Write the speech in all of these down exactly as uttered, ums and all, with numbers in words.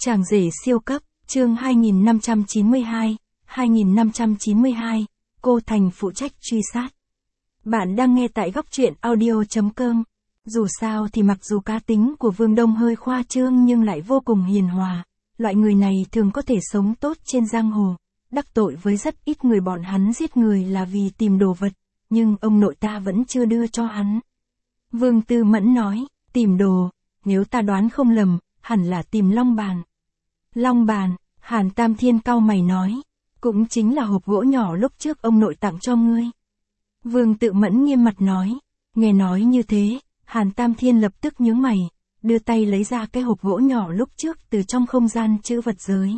Chàng rể siêu cấp, chương hai nghìn năm trăm chín mươi hai, hai nghìn năm trăm chín mươi hai, cô Thành phụ trách truy sát. Bạn đang nghe tại góc truyện audio chấm com. Dù sao thì mặc dù cá tính của Vương Đông hơi khoa trương nhưng lại vô cùng hiền hòa, loại người này thường có thể sống tốt trên giang hồ, đắc tội với rất ít người. Bọn hắn giết người là vì tìm đồ vật, nhưng ông nội ta vẫn chưa đưa cho hắn. Vương Tư Mẫn nói, tìm đồ, nếu ta đoán không lầm, hẳn là tìm long bàn. Long bàn, Hàn Tam Thiên cau mày nói, cũng chính là hộp gỗ nhỏ lúc trước ông nội tặng cho ngươi. Vương Tự Mẫn nghiêm mặt nói, nghe nói như thế, Hàn Tam Thiên lập tức nhướng mày, đưa tay lấy ra cái hộp gỗ nhỏ lúc trước từ trong không gian trữ vật giới.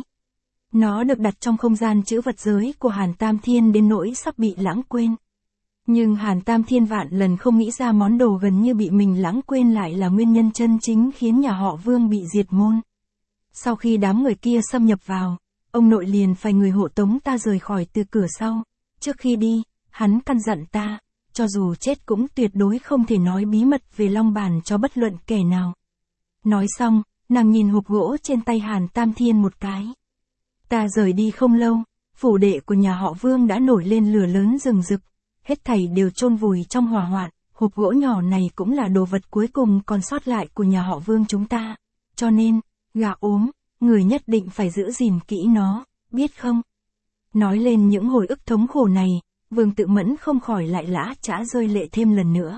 Nó được đặt trong không gian trữ vật giới của Hàn Tam Thiên đến nỗi sắp bị lãng quên. Nhưng Hàn Tam Thiên vạn lần không nghĩ ra món đồ gần như bị mình lãng quên lại là nguyên nhân chân chính khiến nhà họ Vương bị diệt môn. Sau khi đám người kia xâm nhập vào, ông nội liền phải người hộ tống ta rời khỏi từ cửa sau. Trước khi đi, hắn căn dặn ta, cho dù chết cũng tuyệt đối không thể nói bí mật về long bàn cho bất luận kẻ nào. Nói xong, nàng nhìn hộp gỗ trên tay Hàn Tam Thiên một cái. Ta rời đi không lâu, phủ đệ của nhà họ Vương đã nổi lên lửa lớn rừng rực, hết thảy đều chôn vùi trong hỏa hoạn. Hộp gỗ nhỏ này cũng là đồ vật cuối cùng còn sót lại của nhà họ Vương chúng ta, cho nên, gà ốm, người nhất định phải giữ gìn kỹ nó, biết không? Nói lên những hồi ức thống khổ này, Vương Tự Mẫn không khỏi lại lã chã rơi lệ thêm lần nữa.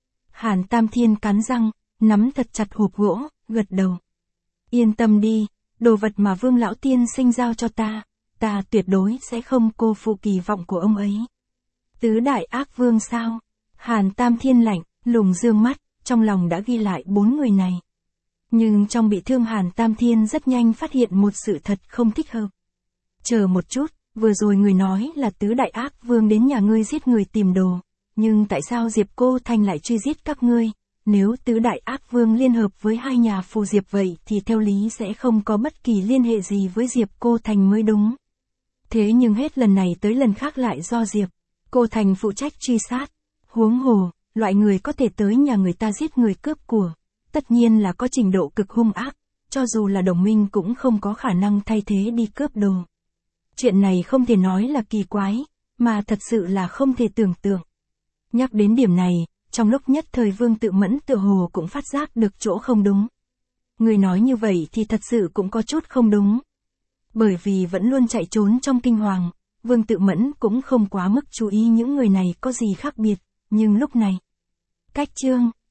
Hàn Tam Thiên cắn răng, nắm thật chặt hộp gỗ, gật đầu. Yên tâm đi, đồ vật mà Vương Lão Tiên Sinh giao cho ta, ta tuyệt đối sẽ không cô phụ kỳ vọng của ông ấy. Tứ đại ác vương sao? Hàn Tam Thiên lạnh, lùng dương mắt, trong lòng đã ghi lại bốn người này. Nhưng trong bị thương Hàn Tam Thiên rất nhanh phát hiện một sự thật không thích hợp. Chờ một chút, vừa rồi người nói là tứ đại ác vương đến nhà ngươi giết người tìm đồ, nhưng tại sao Diệp Cô Thành lại truy giết các ngươi? Nếu tứ đại ác vương liên hợp với hai nhà phù Diệp vậy thì theo lý sẽ không có bất kỳ liên hệ gì với Diệp Cô Thành mới đúng. Thế nhưng hết lần này tới lần khác lại do Diệp Cô Thành phụ trách truy sát. Huống hồ, loại người có thể tới nhà người ta giết người cướp của, tất nhiên là có trình độ cực hung ác, cho dù là đồng minh cũng không có khả năng thay thế đi cướp đồ. Chuyện này không thể nói là kỳ quái, mà thật sự là không thể tưởng tượng. Nhắc đến điểm này, trong lúc nhất thời Vương Tự Mẫn tựa hồ cũng phát giác được chỗ không đúng. Người nói như vậy thì thật sự cũng có chút không đúng. Bởi vì vẫn luôn chạy trốn trong kinh hoàng, Vương Tự Mẫn cũng không quá mức chú ý những người này có gì khác biệt, nhưng lúc này. Cách chương